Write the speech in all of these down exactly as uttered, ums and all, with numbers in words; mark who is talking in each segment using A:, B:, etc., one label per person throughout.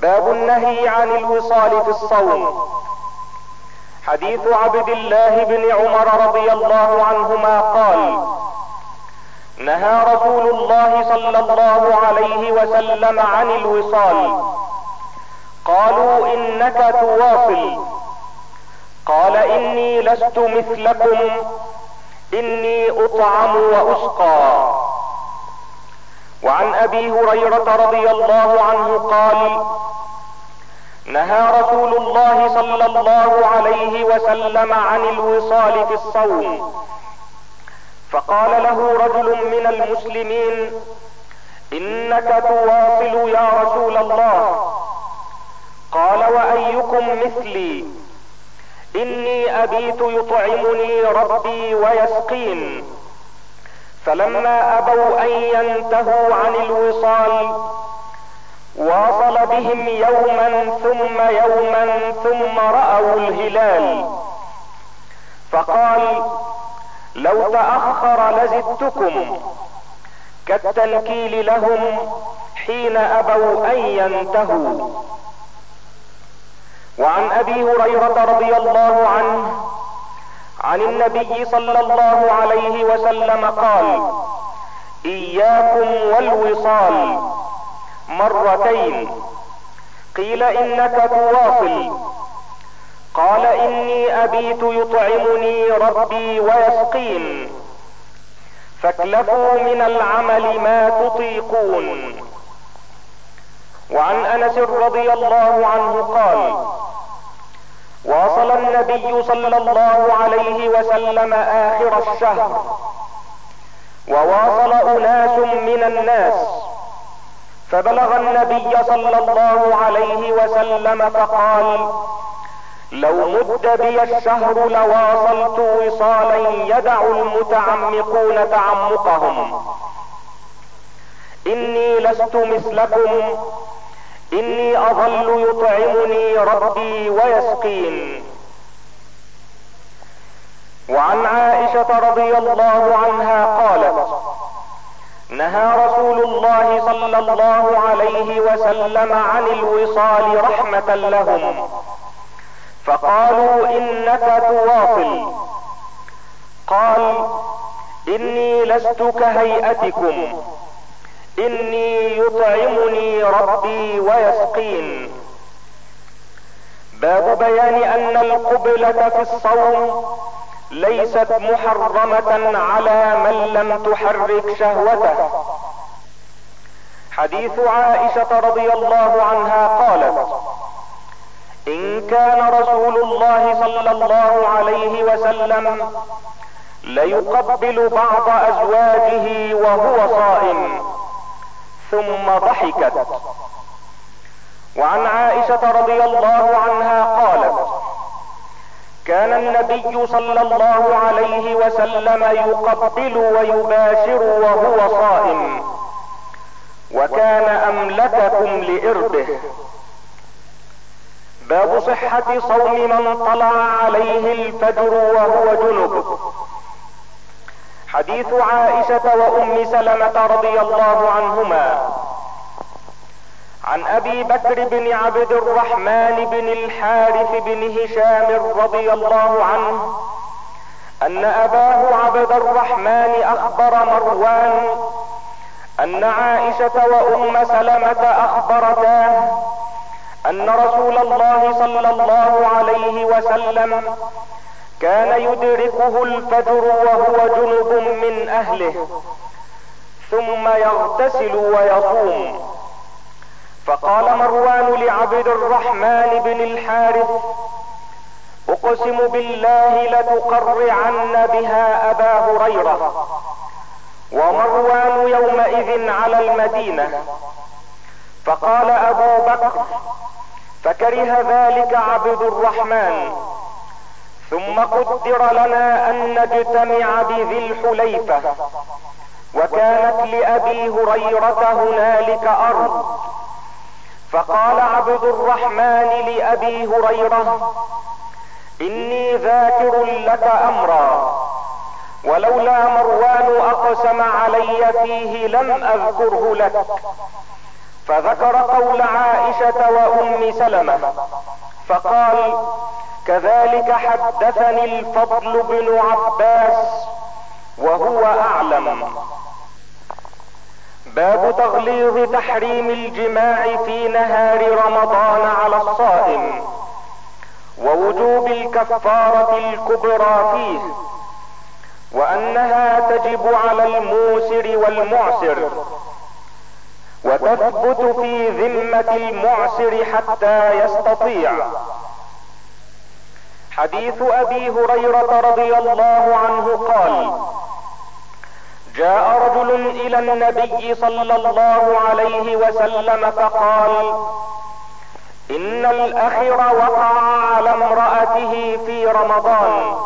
A: باب النهي عن الوصال في الصوم. حديث عبد الله بن عمر رضي الله عنهما قال: نهى رسول الله صلى الله عليه وسلم عن الوصال. قالوا: انك تواصل. قال: اني لست مثلكم، اني اطعم واسقى. وعن ابي هريرة رضي الله عنه قال: نهى رسول الله صلى الله عليه وسلم عن الوصال في الصوم. فقال له رجل من المسلمين: انك تواصل يا رسول الله. قال: وايكم مثلي؟ اني ابيت يطعمني ربي ويسقين. فلما ابوا ان ينتهوا عن الوصال واصل بهم يوما ثم يوما ثم رأوا الهلال، فقال: لو تأخر لزدتكم، كالتنكيل لهم حين ابوا ان ينتهوا. وعن ابي هريرة رضي الله عنه عن النبي صلى الله عليه وسلم قال: اياكم والوصال، مرتين. قيل: انك تواصل. قال: اني ابيت يطعمني ربي ويسقين، فاكلفوا من العمل ما تطيقون. وعن انس رضي الله عنه قال: واصل النبي صلى الله عليه وسلم اخر الشهر، وواصل اناس من الناس، فبلغ النبي صلى الله عليه وسلم فقال: لو مد بي الشهر لواصلت وصالا يدع المتعمقون تعمقهم. اني لست مثلكم، اني اظل يطعمني ربي ويسقين. وعن عائشة رضي الله عنها قالت: نهى رسول الله صلى الله عليه وسلم عن الوصال رحمة لهم، فقالوا: انك تواصل. قال: اني لست كهيئتكم، اني يطعمني ربي ويسقين. باب بيان ان القبلة في الصوم ليست محرمة على من لم تحرك شهوته. حديث عائشة رضي الله عنها قالت: ان كان رسول الله صلى الله عليه وسلم ليقبل بعض ازواجه وهو صائم، ثم ضحكت. وعن عائشة رضي الله عنها قالت: كان النبي صلى الله عليه وسلم يقبل ويباشر وهو صائم، وكان املككم لاربه. باب صحة صوم من طلع عليه الفجر وهو جنب. حديث عائشة وام سلمة رضي الله عنهما عن ابي بكر بن عبد الرحمن بن الحارث بن هشام رضي الله عنه ان اباه عبد الرحمن اخبر مروان ان عائشة وام سلمة اخبرتاه ان رسول الله صلى الله عليه وسلم كان يدركه الفجر وهو جنب من اهله، ثم يغتسل ويصوم. فقال مروان لعبد الرحمن بن الحارث: اقسم بالله لتقرعن بها ابا هريرة. ومروان يومئذ على المدينة. فقال ابو بكر: فكره ذلك عبد الرحمن. ثم قدر لنا ان نجتمع بذي الحليفة، وكانت لابي هريرة هنالك ارض. فقال عبد الرحمن لابي هريرة: اني ذاكر لك امرا، ولولا مروان اقسم علي فيه لم اذكره لك. فذكر قول عائشة وام سلمة فقال: كذلك حدثني الفضل بن عباس وهو اعلم. باب تغليظ تحريم الجماع في نهار رمضان على الصائم، ووجوب الكفارة الكبرى فيه، وانها تجب على الموسر والمعسر، وتثبت في ذمة المعسر حتى يستطيع. حديث ابي هريرة رضي الله عنه قال: جاء رجل الى النبي صلى الله عليه وسلم فقال: ان الاخر وقع على امرأته في رمضان،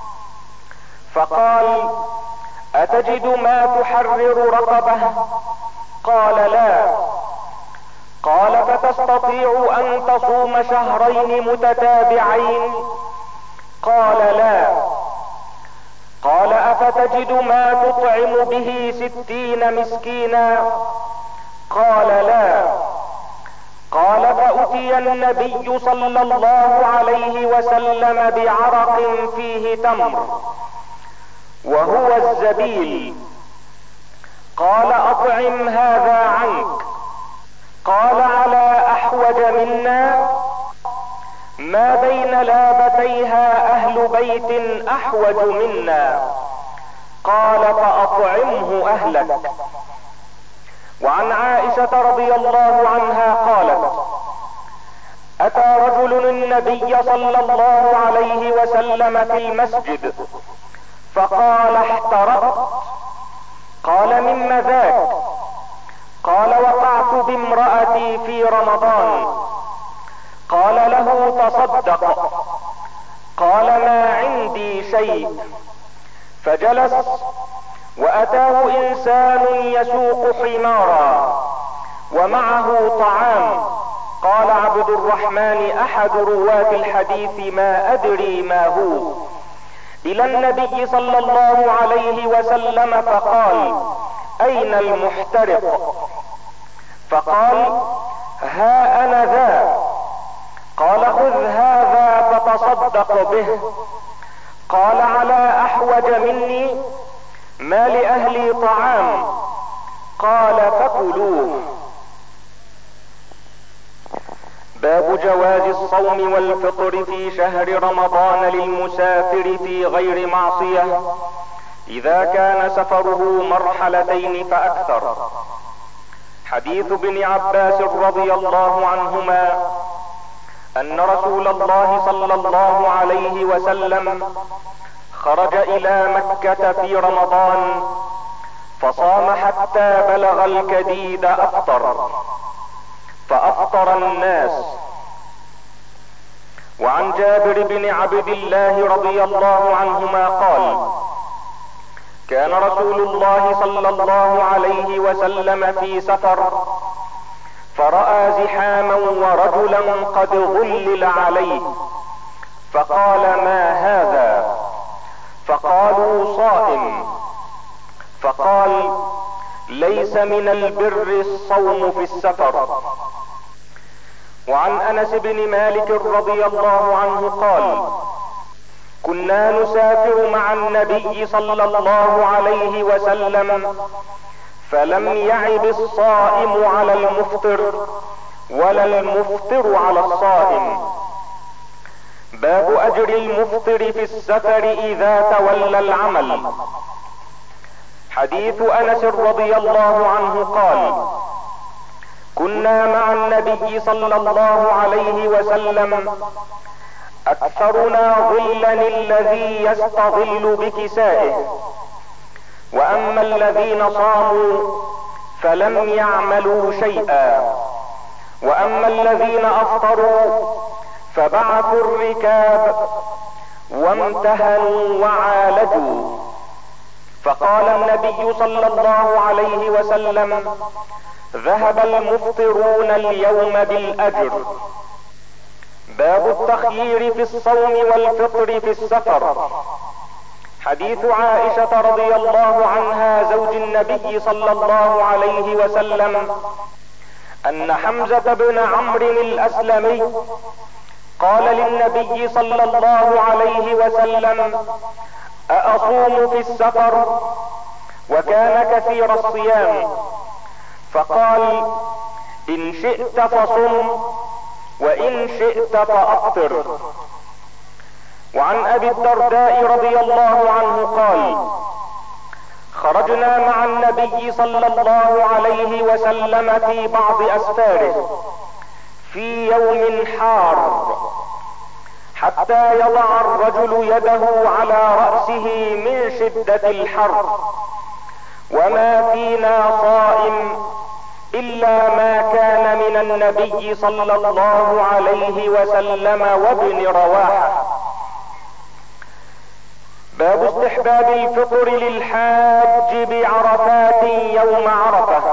A: فقال: اتجد ما تحرر رقبه؟ قال: لا. قال: فتستطيع ان تصوم شهرين متتابعين؟ قال: لا. قال: افتجد ما تطعم به ستين مسكينا؟ قال: لا. قال: فأتي النبي صلى الله عليه وسلم بعرق فيه تمر وهو الزبيل، قال: اطعم هذا عنك. قال: على احوج منا؟ ما بين لابتيها اهل بيت احوج منا. قال: فاطعمه اهلك. وعن عائشة رضي الله عنها قالت: اتى رجل النبي صلى الله عليه وسلم في المسجد فقال: احترقت. قال: مما ذاك؟ قال: وقعت بامرأتي في رمضان. قال له: تصدق. قال: ما عندي شيء. فجلس، واتاه انسان يسوق حمارا ومعه طعام. قال عبد الرحمن احد رواة الحديث: ما ادري ما هو، الى النبي صلى الله عليه وسلم فقال: اين المحترق؟ فقال: ها انا ذا. قال: خذ هذا فتصدق به. قال: على احوج مني؟ ما لاهلي طعام. قال: فكلوه. باب جواز الصوم والفطر في شهر رمضان للمسافر في غير معصية اذا كان سفره مرحلتين فاكثر. حديث ابن عباس رضي الله عنهما ان رسول الله صلى الله عليه وسلم خرج الى مكة في رمضان فصام حتى بلغ الكديد افطر، فافطر الناس. وعن جابر بن عبد الله رضي الله عنهما قال: كان رسول الله صلى الله عليه وسلم في سفر فرأى زحاما ورجلا قد ظلل عليه، فقال: ما هذا؟ فقالوا: صائم. فقال: ليس من البر الصوم في السفر. وعن انس بن مالك رضي الله عنه قال: كنا نسافر مع النبي صلى الله عليه وسلم فلم يعب الصائم على المفطر ولا المفطر على الصائم. باب اجر المفطر في السفر اذا تولى العمل. حديث انس رضي الله عنه قال: كنا مع النبي صلى الله عليه وسلم اكثرنا ظلا الذي يستظل بكسائه، واما الذين صاموا فلم يعملوا شيئا، واما الذين افطروا فبعثوا الركاب وامتهنوا وعالجوا. فقال النبي صلى الله عليه وسلم: ذهب المفطرون اليوم بالاجر. باب التخيير في الصوم والفطر في السفر. حديث عائشة رضي الله عنها زوج النبي صلى الله عليه وسلم ان حمزة بن عمرو الاسلمي قال للنبي صلى الله عليه وسلم: أأصوم في السفر؟ وكان كثير الصيام، فقال: إن شئت فصم وإن شئت فأفطر. وعن أبي الدرداء رضي الله عنه قال: خرجنا مع النبي صلى الله عليه وسلم في بعض أسفاره في يوم حار، حتى يضع الرجل يده على رأسه من شدة الحر، وما فينا صائم إلا ما كان من النبي صلى الله عليه وسلم وابن رواحة. باب استحباب الفطر للحاج بعرفات يوم عرفة.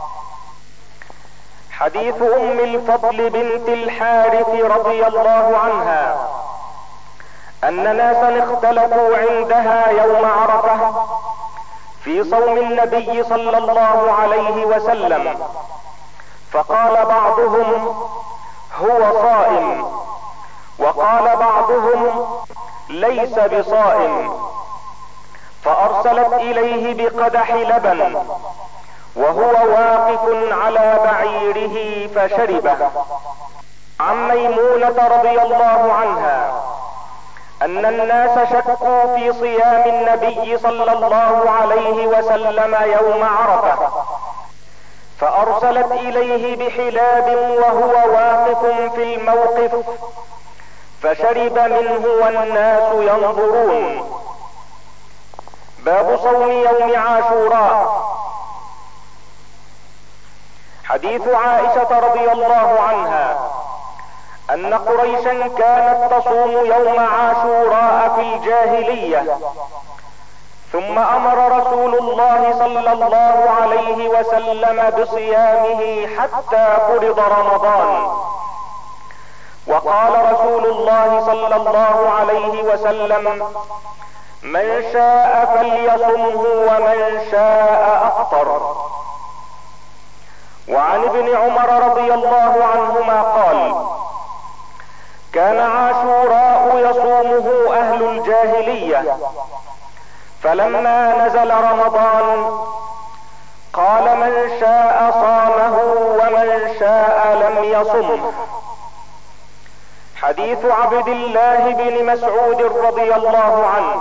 A: حديث ام الفضل بنت الحارث رضي الله عنها ان ناسا اختلفوا عندها يوم عرفة في صوم النبي صلى الله عليه وسلم، فقال بعضهم: هو صائم، وقال بعضهم: ليس بصائم، فارسلت اليه بقدح لبن وهو واقف على بعيره فشربه. عن ميمونة رضي الله عنها ان الناس شكوا في صيام النبي صلى الله عليه وسلم يوم عرفة، فارسلت اليه بحلاب وهو واقف في الموقف فشرب منه والناس ينظرون. باب صوم يوم عاشوراء. حديث عائشة رضي الله عنها ان قريشا كانت تصوم يوم عاشوراء في الجاهلية، ثم امر رسول الله صلى الله عليه وسلم بصيامه حتى فرض رمضان، وقال رسول الله صلى الله عليه وسلم: من شاء فليصمه ومن شاء افطر. وعن ابن عمر رضي الله عنهما قال: كان عاشوراء يصومه اهل الجاهلية، فلما نزل رمضان قال: من شاء صامه ومن شاء لم يصمه. حديث عبد الله بن مسعود رضي الله عنه: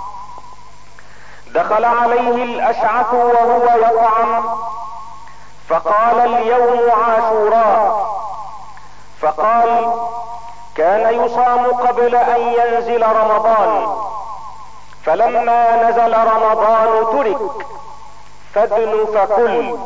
A: دخل عليه الاشعث وهو يطعم فقال: اليوم عاشوراء. فقال: كان يصام قبل ان ينزل رمضان، فلما نزل رمضان ترك، فادن فكل.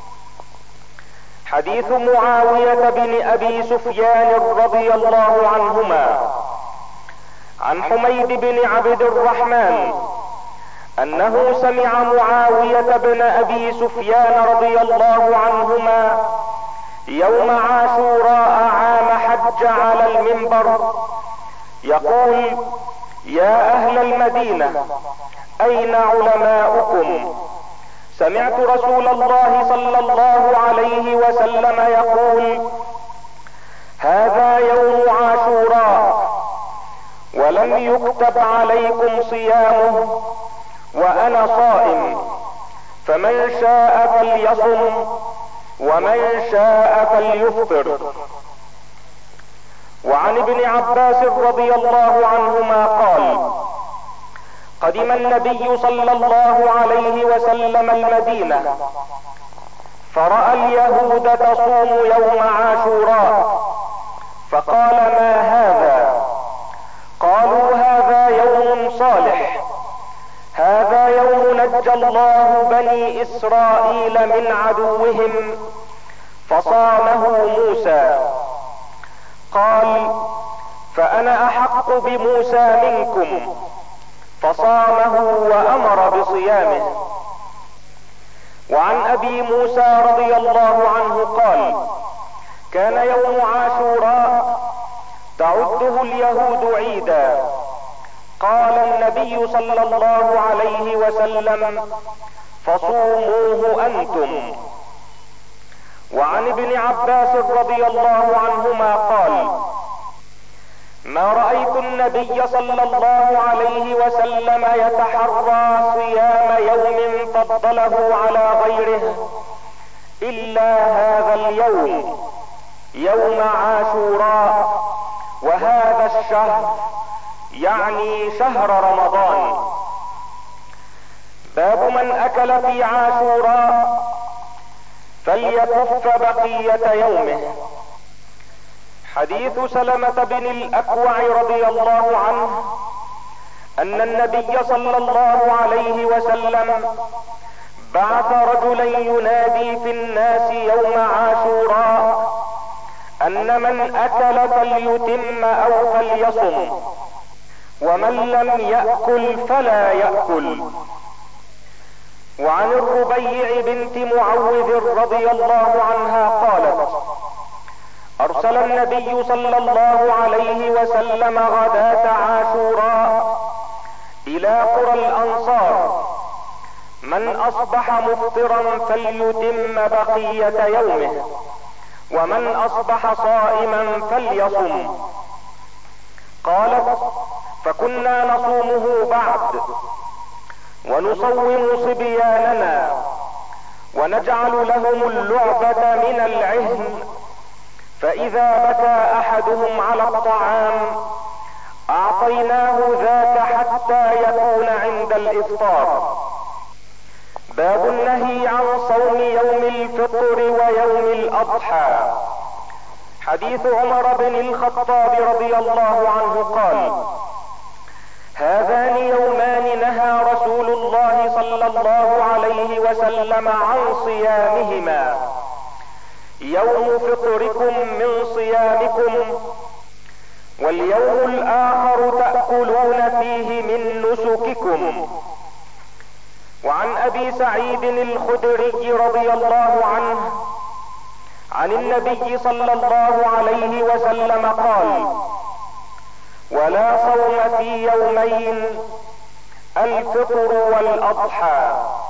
A: حديث معاوية بن ابي سفيان رضي الله عنهما عن حميد بن عبد الرحمن انه سمع معاوية بن ابي سفيان رضي الله عنهما يوم عاشوراء عام حج على المنبر يقول: يا اهل المدينة اين علماؤكم؟ سمعت رسول الله صلى الله عليه وسلم يقول: هذا يوم عاشوراء ولم يكتب عليكم صيامه وانا صائم، فمن شاء فليصم ومن شاء فليفطر. وعن ابن عباس رضي الله عنهما قال: قدم النبي صلى الله عليه وسلم المدينة فرأى اليهود تصوم يوم عاشوراء، فقال: ما هذا؟ قالوا: هذا يوم صالح، هذا يوم نجى الله بني اسرائيل من عدوهم فصامه موسى. قال: فانا احق بموسى منكم، فصامه وامر بصيامه. وعن ابي موسى رضي الله عنه قال: كان يوم عاشوراء تعده اليهود عيدا، قال النبي صلى الله عليه وسلم: فصوموه انتم. وعن ابن عباس رضي الله عنهما قال: ما رأيت النبي صلى الله عليه وسلم يتحرى صيام يوم فضله على غيره الا هذا اليوم، يوم عاشوراء، وهذا الشهر يعني شهر رمضان. باب من اكل في عاشوراء فليكف بقية يومه. حديث سلمة بن الأكوع رضي الله عنه ان النبي صلى الله عليه وسلم بعث رجلا ينادي في الناس يوم عاشوراء ان من اكل فليتم او فليصم، ومن لم يأكل فلا يأكل. وعن الربيع بنت معوذ رضي الله عنها قالت: ارسل النبي صلى الله عليه وسلم غداة عاشوراء الى قرى الانصار: من اصبح مفطرا فليتم بقية يومه، ومن اصبح صائما فليصم. قالت: فكنا نصومه بعد، ونصوم صبياننا، ونجعل لهم اللعبة من العهن، فاذا بكى احدهم على الطعام اعطيناه ذاك حتى يكون عند الافطار. باب النهي عن صوم يوم الفطر ويوم الاضحى. حديث عمر بن الخطاب رضي الله عنه قال: هذان يومان نهى رسول الله صلى الله عليه وسلم عن صيامهما: يوم فطركم من صيامكم، واليوم الاخر تأكلون فيه من نسككم. وعن ابي سعيد الخدري رضي الله عنه عن النبي صلى الله عليه وسلم قال: ولا صوم في يومين، الفطر والاضحى.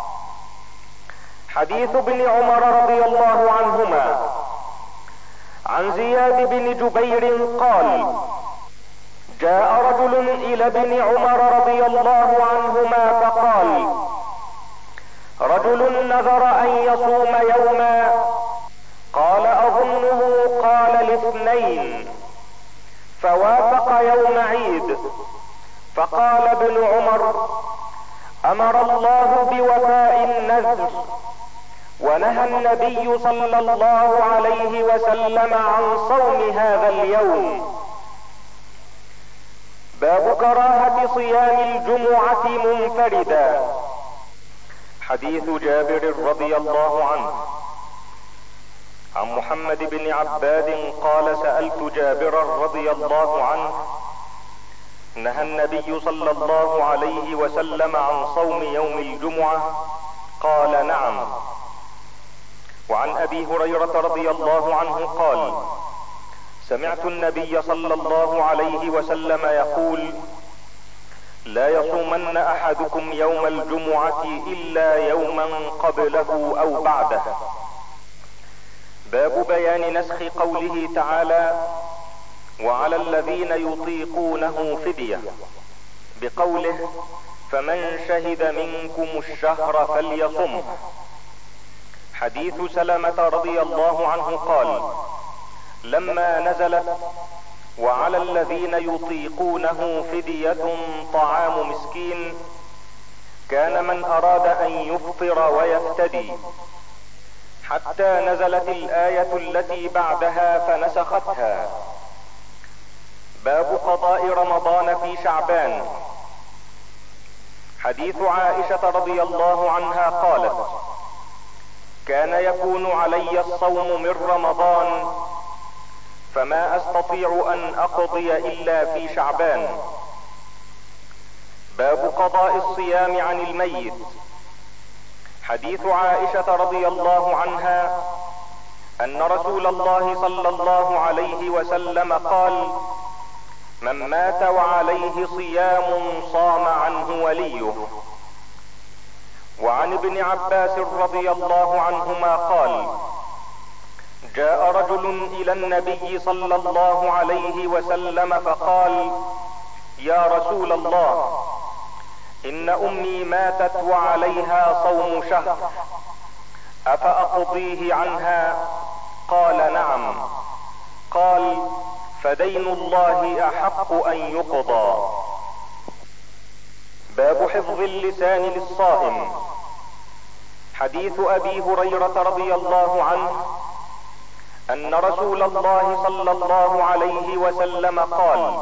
A: حديث ابن عمر رضي الله عنهما عن زياد بن جبير قال: جاء رجل الى ابن عمر رضي الله عنهما فقال: رجل نذر ان يصوم يوما، قال: اظنه قال الاثنين، فوافق يوم عيد. فقال ابن عمر: امر الله بوفاء النذر، ونهى النبي صلى الله عليه وسلم عن صوم هذا اليوم. باب كراهة صيام الجمعة منفردا. حديث جابر رضي الله عنه عن محمد بن عباد قال: سألت جابرا رضي الله عنه: نهى النبي صلى الله عليه وسلم عن صوم يوم الجمعة؟ قال: نعم. وعن ابي هريرة رضي الله عنه قال: سمعت النبي صلى الله عليه وسلم يقول: لا يصومن احدكم يوم الجمعة الا يوما قبله او بعده. باب بيان نسخ قوله تعالى: وعلى الذين يطيقونه فدية، بقوله: فمن شهد منكم الشهر فليصمه. حديث سلمة رضي الله عنه قال: لما نزلت وعلى الذين يطيقونه فدية طعام مسكين، كان من اراد ان يفطر ويفتدي، حتى نزلت الآية التي بعدها فنسختها. باب قضاء رمضان في شعبان. حديث عائشة رضي الله عنها قالت: كان يكون علي الصوم من رمضان، فما استطيع ان اقضي الا في شعبان. باب قضاء الصيام عن الميت. حديث عائشة رضي الله عنها ان رسول الله صلى الله عليه وسلم قال: من مات وعليه صيام صام عنه وليه. وعن ابن عباس رضي الله عنهما قال: جاء رجل الى النبي صلى الله عليه وسلم فقال: يا رسول الله، ان امي ماتت وعليها صوم شهر، افاقضيه عنها؟ قال: نعم. قال: فدين الله احق ان يقضى. باب حفظ اللسان للصائم. حديث ابي هريرة رضي الله عنه ان رسول الله صلى الله عليه وسلم قال: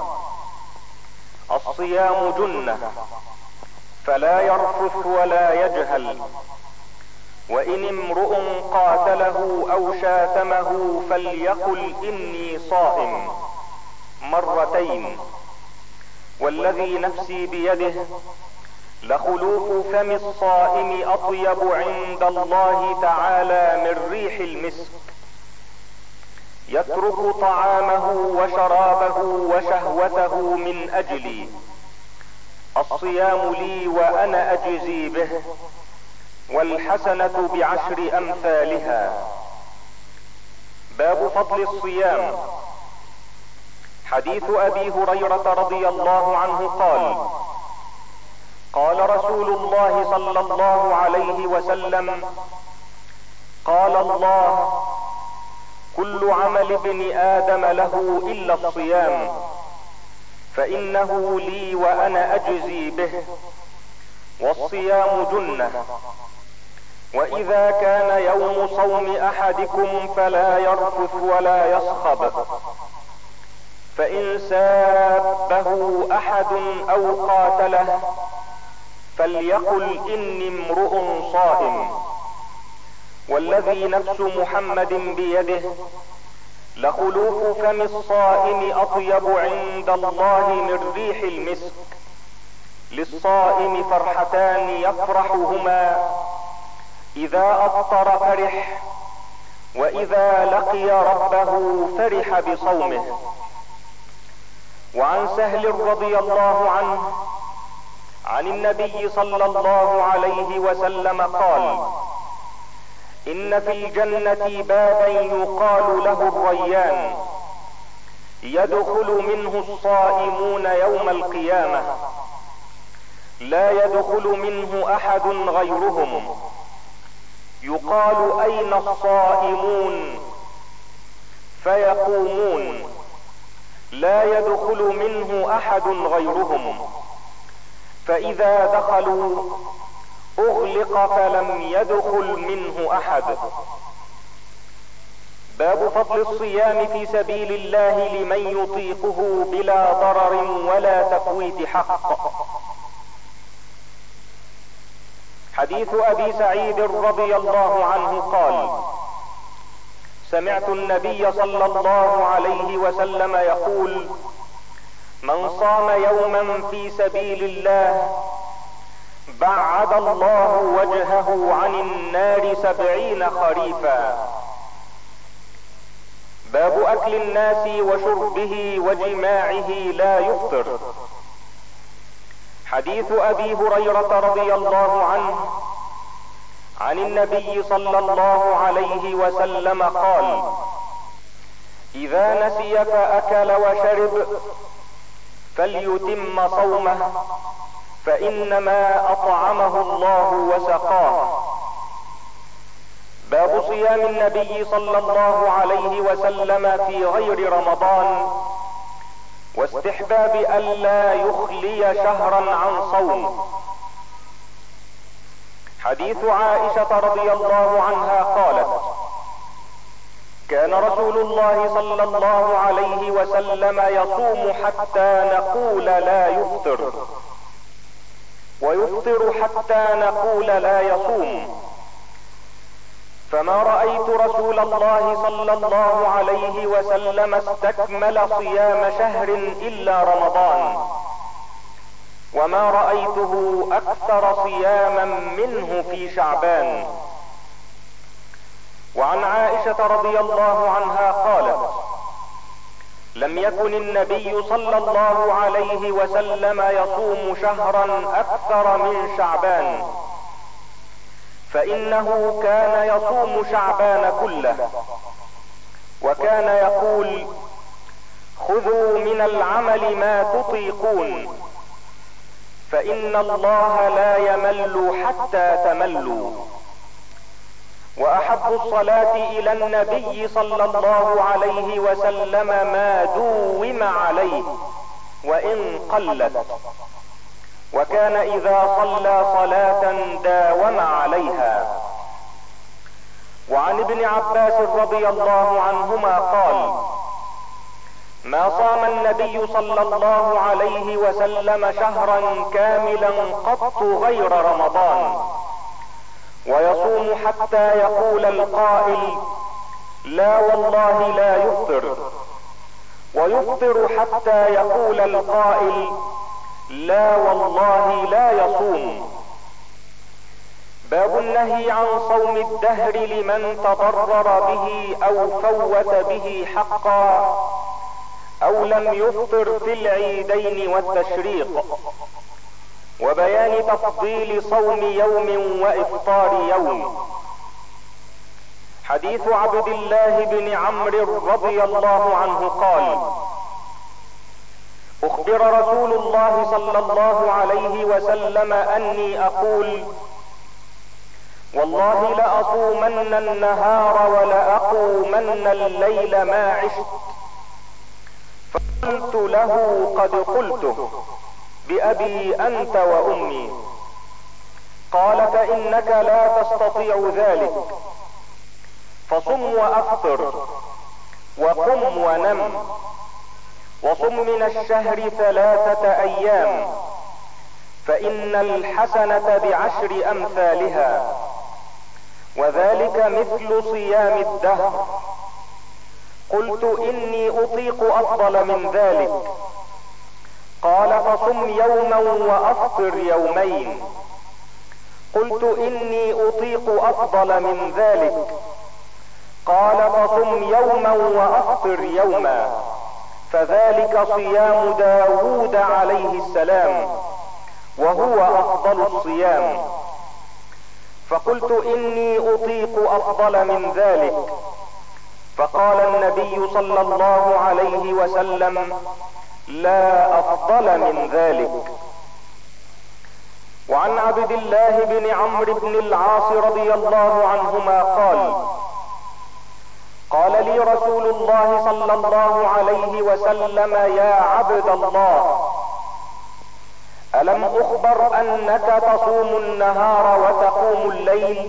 A: الصيام جنة، فلا يرفث ولا يجهل، وان امرؤ قاتله او شاتمه فليقل اني صائم مرتين، والذي نفسي بيده لخلوف فم الصائم اطيب عند الله تعالى من ريح المسك، يترك طعامه وشرابه وشهوته من اجلي، الصيام لي وانا اجزي به، والحسنة بعشر امثالها. باب فضل الصيام. حديث ابي هريرة رضي الله عنه قال: قال رسول الله صلى الله عليه وسلم: قال الله: كل عمل ابن ادم له الا الصيام، فانه لي وانا اجزي به، والصيام جنة، واذا كان يوم صوم احدكم فلا يرفث ولا يصخب، فان سابه احد او قاتله فليقل اني امرؤ صائم، والذي نفس محمد بيده لخلوف فم الصائم اطيب عند الله من ريح المسك، للصائم فرحتان يفرحهما: اذا افطر فرح، واذا لقي ربه فرح بصومه. وعن سهل رضي الله عنه عن النبي صلى الله عليه وسلم قال: ان في الجنة بابا يقال له الريان، يدخل منه الصائمون يوم القيامة، لا يدخل منه احد غيرهم، يقال: اين الصائمون؟ فيقومون: لا يدخل منه احد غيرهم، فاذا دخلوا اغلق فلم يدخل منه احد. باب فضل الصيام في سبيل الله لمن يطيقه بلا ضرر ولا تفويت حق. حديث ابي سعيد رضي الله عنه قال: سمعت النبي صلى الله عليه وسلم يقول: من صام يوما في سبيل الله بعد الله وجهه عن النار سبعين خريفا. باب اكل الناس وشربه وجماعه لا يفطر. حديث ابي هريرة رضي الله عنه عن النبي صلى الله عليه وسلم قال: اذا نسي فاكل وشرب فليتم صومه، فانما اطعمه الله وسقاه. باب صيام النبي صلى الله عليه وسلم في غير رمضان، واستحباب الا يخلي شهرا عن صوم. حديث عائشة رضي الله عنها قالت: كان رسول الله صلى الله عليه وسلم يصوم حتى نقول لا يفطر، ويفطر حتى نقول لا يصوم، فما رأيت رسول الله صلى الله عليه وسلم استكمل صيام شهر الا رمضان، وما رأيته اكثر صياما منه في شعبان. وعن عائشة رضي الله عنها قالت: لم يكن النبي صلى الله عليه وسلم يصوم شهرا اكثر من شعبان، فانه كان يصوم شعبان كله، كان يقول: خذوا من العمل ما تطيقون، فإن الله لا يمل حتى تملوا. وأحب الصلاة إلى النبي صلى الله عليه وسلم ما دوم عليه وإن قلت، وكان إذا صلى صلاة داوم عليها. وعن ابن عباس رضي الله عنهما قال: ما صام النبي صلى الله عليه وسلم شهرا كاملا قط غير رمضان، ويصوم حتى يقول القائل: لا والله لا يفطر، ويفطر حتى يقول القائل: لا والله لا يصوم. باب النهي عن صوم الدهر لمن تضرر به او فوت به حقا او لم يفطر في العيدين والتشريق، وبيان تفضيل صوم يوم وافطار يوم. حديث عبد الله بن عمرو رضي الله عنه قال: اخبر رسول الله صلى الله عليه وسلم اني اقول: والله لأصومن النهار ولأقومن الليل ما عشت. فقلت له: قد قلته بأبي أنت وأمي. قال: فإنك لا تستطيع ذلك، فصم وأفطر وقم ونم، وصم من الشهر ثلاثة أيام، فإن الحسنة بعشر أمثالها، وذلك مثل صيام الدهر. قلت: إني أطيق أفضل من ذلك. قال: فصم يوما وأفطر يومين. قلت: إني أطيق أفضل من ذلك. قال: فصم يوما وأفطر يوما، فذلك صيام داود عليه السلام، وهو أفضل الصيام. فقلت: إني أطيق أفضل من ذلك. فقال النبي صلى الله عليه وسلم: لا أفضل من ذلك. وعن عبد الله بن عمرو بن العاص رضي الله عنهما قال: قال لي رسول الله صلى الله عليه وسلم: يا عبد الله، ألم أخبر أنك تصوم النهار وتقوم الليل؟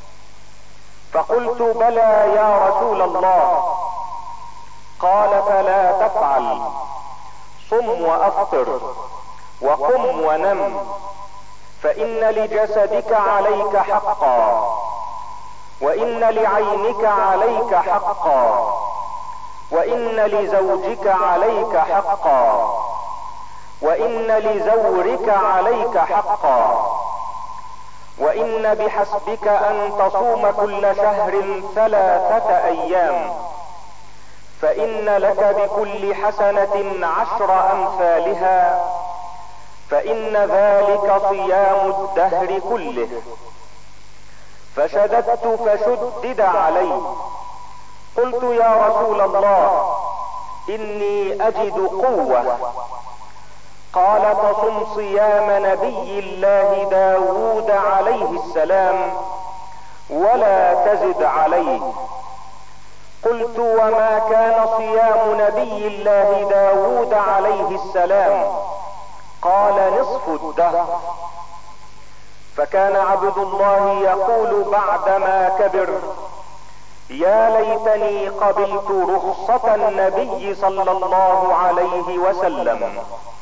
A: فقلت: بلى يا رسول الله. قال: فلا تفعل، صم وأفطر وقم ونم، فإن لجسدك عليك حقا، وإن لعينك عليك حقا، وإن لزوجك عليك حقا، وإن لزورك عليك حقا، وإن بحسبك أن تصوم كل شهر ثلاثة أيام، فإن لك بكل حسنة عشر أمثالها، فإن ذلك صيام الدهر كله. فشددت فشدد علي. قلت: يا رسول الله، إني أجد قوة. قال: فصم صيام نبي الله داود عليه السلام ولا تزد عليه. قلت: وما كان صيام نبي الله داود عليه السلام؟ قال: نصف الدهر. فكان عبد الله يقول بعدما كبر: يا ليتني قبلت رخصة النبي صلى الله عليه وسلم.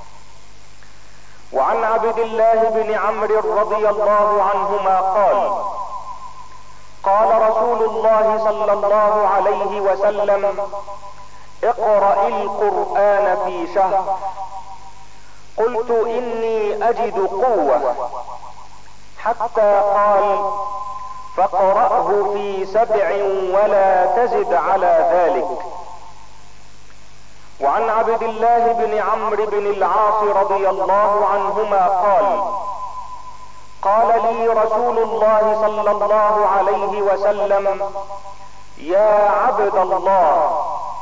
A: وعن عبد الله بن عمرو رضي الله عنهما قال: قال رسول الله صلى الله عليه وسلم: اقرأ القرآن في شهر. قلت: إني أجد قوة. حتى قال: فاقرأه في سبع ولا تزد على ذلك. وعن عبد الله بن عمرو بن العاص رضي الله عنهما قال: قال لي رسول الله صلى الله عليه وسلم: يا عبد الله،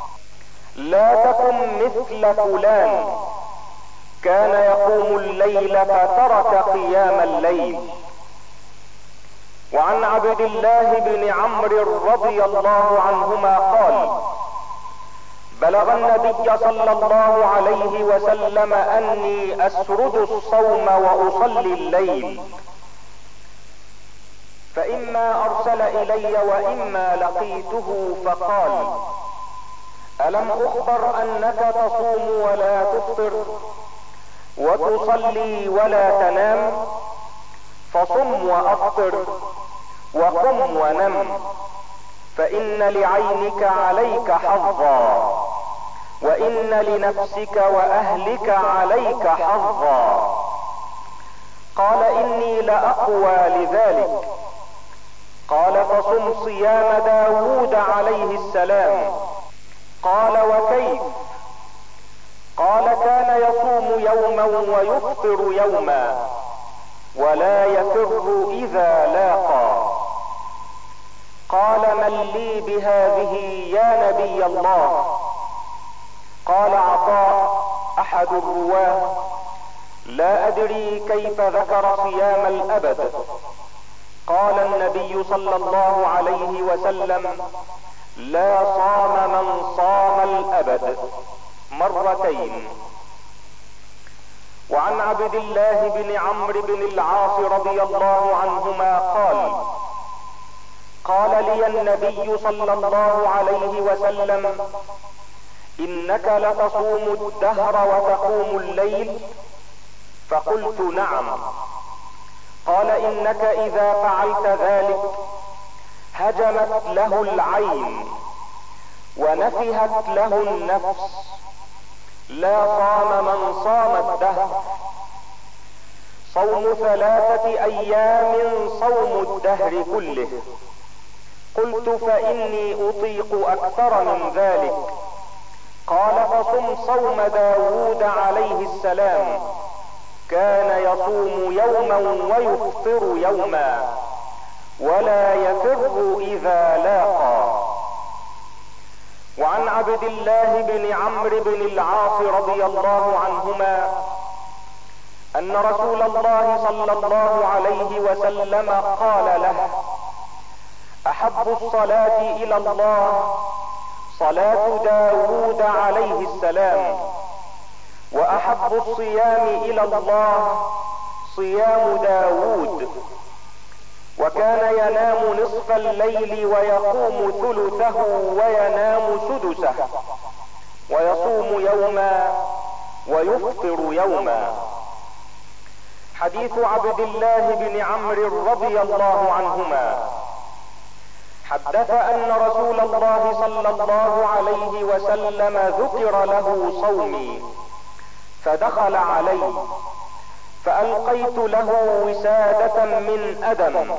A: لا تكن مثل فلان كان يقوم الليل فترك قيام الليل. وعن عبد الله بن عمرو رضي الله عنهما قال: بلغ النبي صلى الله عليه وسلم اني اسرد الصوم واصلي الليل، فاما ارسل الي واما لقيته فقال: الم اخبر انك تصوم ولا تفطر وتصلي ولا تنام؟ فصم وافطر وقم ونم، فان لعينك عليك حظا وان لنفسك واهلك عليك حظا. قال: اني لاقوى لذلك. قال: فصم صيام داود عليه السلام. قال: وكيف؟ قال: كان يصوم يوما ويفطر يوما ولا يفر اذا لاقى. قال: من لي بهذه يا نبي الله؟ قال عطاء احد الرواه: لا ادري كيف ذكر صيام الابد. قال النبي صلى الله عليه وسلم: لا صام من صام الابد مرتين. وعن عبد الله بن عمرو بن العاص رضي الله عنهما قال: قال لي النبي صلى الله عليه وسلم: انك لتصوم الدهر وتقوم الليل؟ فقلت: نعم. قال: انك اذا فعلت ذلك هجمت له العين ونفهت له النفس. لا صام من صام الدهر. صوم ثلاثة ايام صوم الدهر كله. قلت: فاني اطيق اكثر من ذلك. قال: فصم صوم داود عليه السلام، كان يصوم يوما ويفطر يوما ولا يفر اذا لاقى. وعن عبد الله بن عمرو بن العاص رضي الله عنهما ان رسول الله صلى الله عليه وسلم قال له: احب الصلاة الى الله صلاة داود عليه السلام، واحب الصيام الى الله صيام داود. وكان ينام نصف الليل ويقوم ثلثه وينام سدسه، ويصوم يوما ويفطر يوما. حديث عبد الله بن عمرو رضي الله عنهما: حدث ان رسول الله صلى الله عليه وسلم ذكر له صومي فدخل علي فالقيت له وسادة من ادم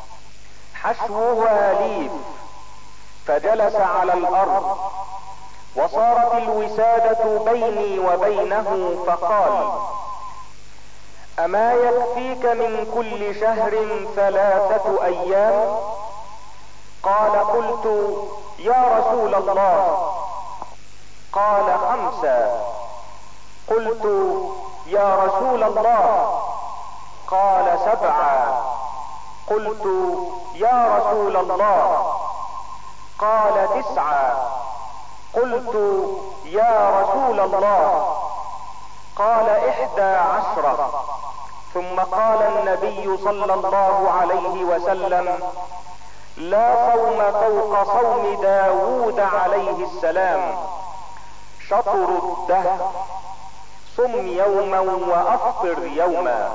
A: حشوها ليف، فجلس على الارض وصارت الوسادة بيني وبينه، فقال: اما يكفيك من كل شهر ثلاثة ايام؟ قال: قلت: يا رسول الله. قال: خمسة. قلت: يا رسول الله. قال: سبعة. قلت: يا رسول الله. قال: تسعة. قلت: يا رسول الله. قال: احدى عشرة. ثم قال النبي صلى الله عليه وسلم: لا صوم فوق صوم داود عليه السلام، شطر الدهر، صم يوما وافطر يوما.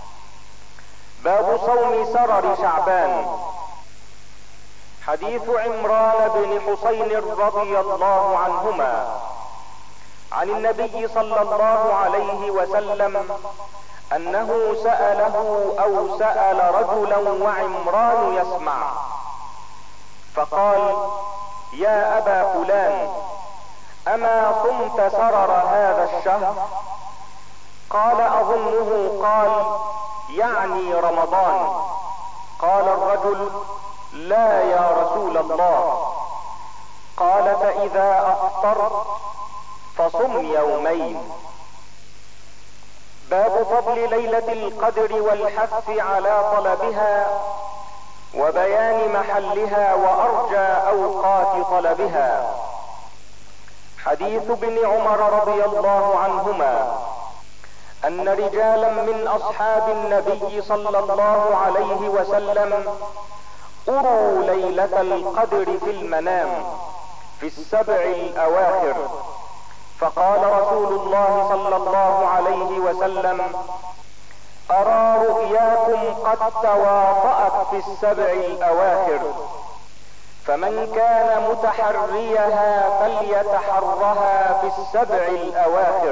A: باب صوم سرر شعبان. حديث عمران بن حسين رضي الله عنهما عن النبي صلى الله عليه وسلم انه سأله او سأل رجلا وعمران يسمع، فقال: يا ابا فلان، اما صمت سرر هذا الشهر؟ قال: اظنه قال: يعني رمضان. قال الرجل: لا يا رسول الله. قال: فاذا افطرت يومين. باب فضل ليلة القدر والحث على طلبها وبيان محلها وارجى اوقات طلبها. حديث ابن عمر رضي الله عنهما ان رجالا من اصحاب النبي صلى الله عليه وسلم اروا ليلة القدر في المنام في السبع الاواخر، فقال رسول الله صلى الله عليه وسلم: ارى رؤياكم قد تواطأت في السبع الاواخر، فمن كان متحريها فليتحرها في السبع الاواخر.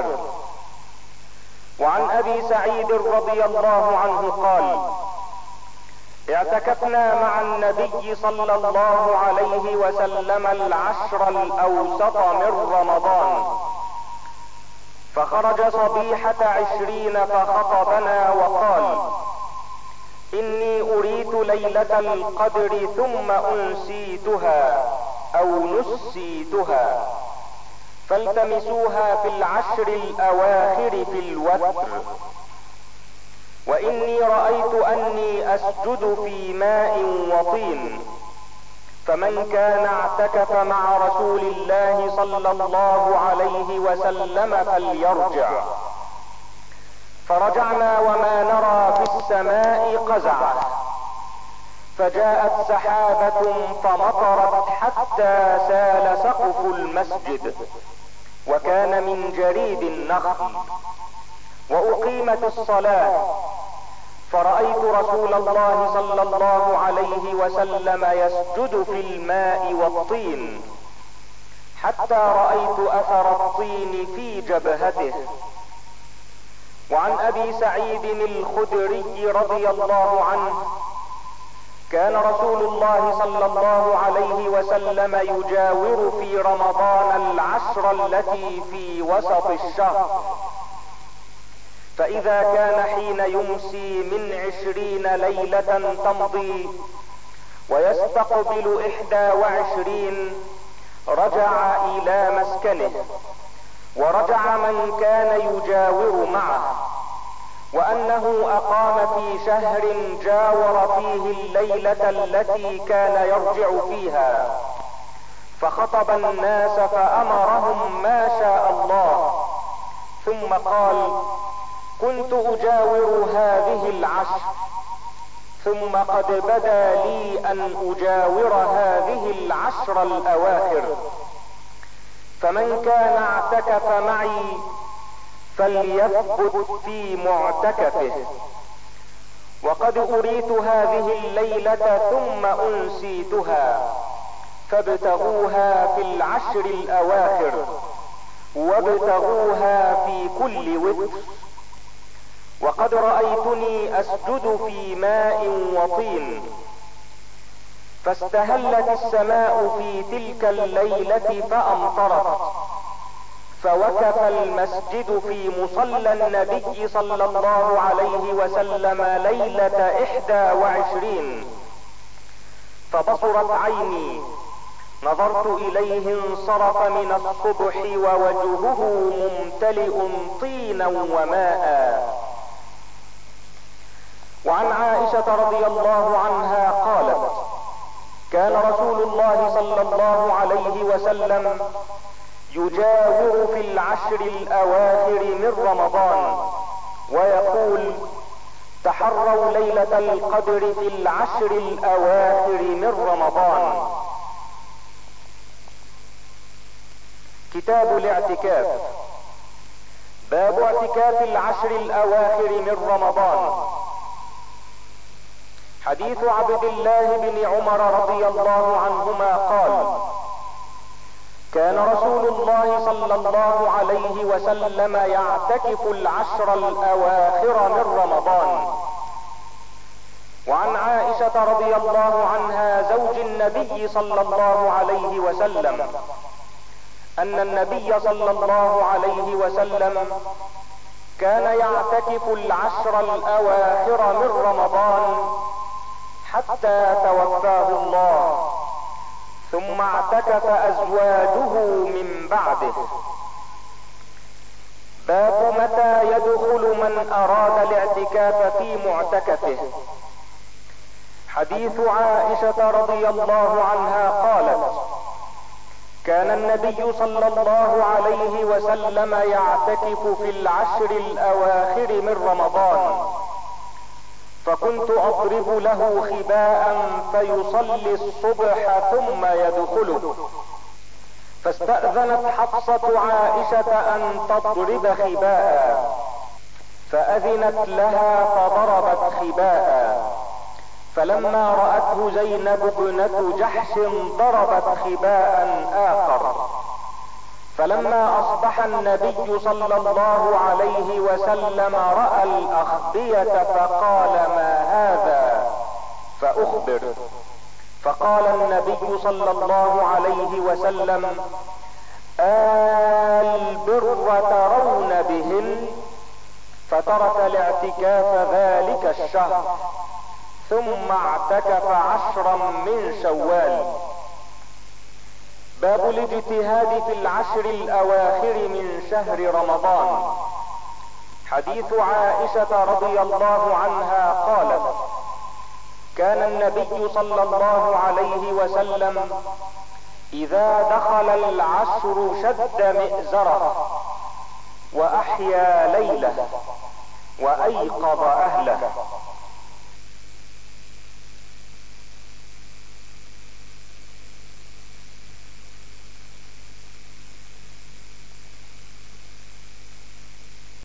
A: وعن ابي سعيد رضي الله عنه قال: اعتكفنا مع النبي صلى الله عليه وسلم العشر الاوسط من رمضان، فخرج صبيحة عشرين فخطبنا وقال: اني اريت ليلة القدر ثم انسيتها او نسيتها، فالتمسوها في العشر الاواخر في الوتر. واني رأيت اني اسجد في ماء وطين، فمن كان اعتكف مع رسول الله صلى الله عليه وسلم فليرجع. فرجعنا وما نرى في السماء قزعة، فجاءت سحابة فمطرت حتى سال سقف المسجد، وكان من جريد النخل، واقيمت الصلاة، فرأيت رسول الله صلى الله عليه وسلم يسجد في الماء والطين، حتى رأيت اثر الطين في جبهته. وعن ابي سعيد الخدري رضي الله عنه: كان رسول الله صلى الله عليه وسلم يجاور في رمضان العشر التي في وسط الشهر، فاذا كان حين يمسي من عشرين ليلة تمضي ويستقبل احدى وعشرين رجع الى مسكنه، ورجع من كان يجاور معه، وانه اقام في شهر جاور فيه الليلة التي كان يرجع فيها، فخطب الناس فامرهم ما شاء الله، ثم قال: كنت اجاور هذه العشر، ثم قد بدا لي ان اجاور هذه العشر الاواخر، فمن كان اعتكف معي فليثبت في معتكفه. وقد اريت هذه الليلة ثم انسيتها، فابتغوها في العشر الاواخر، وابتغوها في كل وتر. وقد رأيتني اسجد في ماء وطين، فاستهلت السماء في تلك الليلة فامطرت، فوقف المسجد في مصلى النبي صلى الله عليه وسلم ليلة احدى وعشرين، فبصرت عيني، نظرت اليه انصرف من الصبح ووجهه ممتلئ طينا وماء. وعن عائشة رضي الله عنها قالت: كان رسول الله صلى الله عليه وسلم يجاور في العشر الاواخر من رمضان ويقول: تحروا ليلة القدر في العشر الاواخر من رمضان. كتاب الاعتكاف. باب اعتكاف العشر الاواخر من رمضان. حديث عبد الله بن عمر رضي الله عنهما قال: كان رسول الله صلى الله عليه وسلم يعتكف العشر الاواخر من رمضان. وعن عائشة رضي الله عنها زوج النبي صلى الله عليه وسلم ان النبي صلى الله عليه وسلم كان يعتكف العشر الاواخر من رمضان حتى توفاه الله، ثم اعتكف ازواجه من بعده. باب متى يدخل من اراد الاعتكاف في معتكفه. حديث عائشة رضي الله عنها قالت: كان النبي صلى الله عليه وسلم يعتكف في العشر الاواخر من رمضان، فكنت اضرب له خباء فيصلي الصبح ثم يدخله، فاستأذنت حفصة عائشة ان تضرب خباء، فأذنت لها فضربت خباء، فلما رأته زينب ابنة جحش ضربت خباء آخر، فلما اصبح النبي صلى الله عليه وسلم رأى الاخبية فقال: ما هذا؟ فاخبر. فقال النبي صلى الله عليه وسلم: البر ترون بهن، فترك الاعتكاف ذلك الشهر، ثم اعتكف عشرا من شوال. باب الاجتهاد في العشر الاواخر من شهر رمضان. حديث عائشة رضي الله عنها قالت: كان النبي صلى الله عليه وسلم اذا دخل العشر شد مئزره واحيا ليله وايقظ اهله،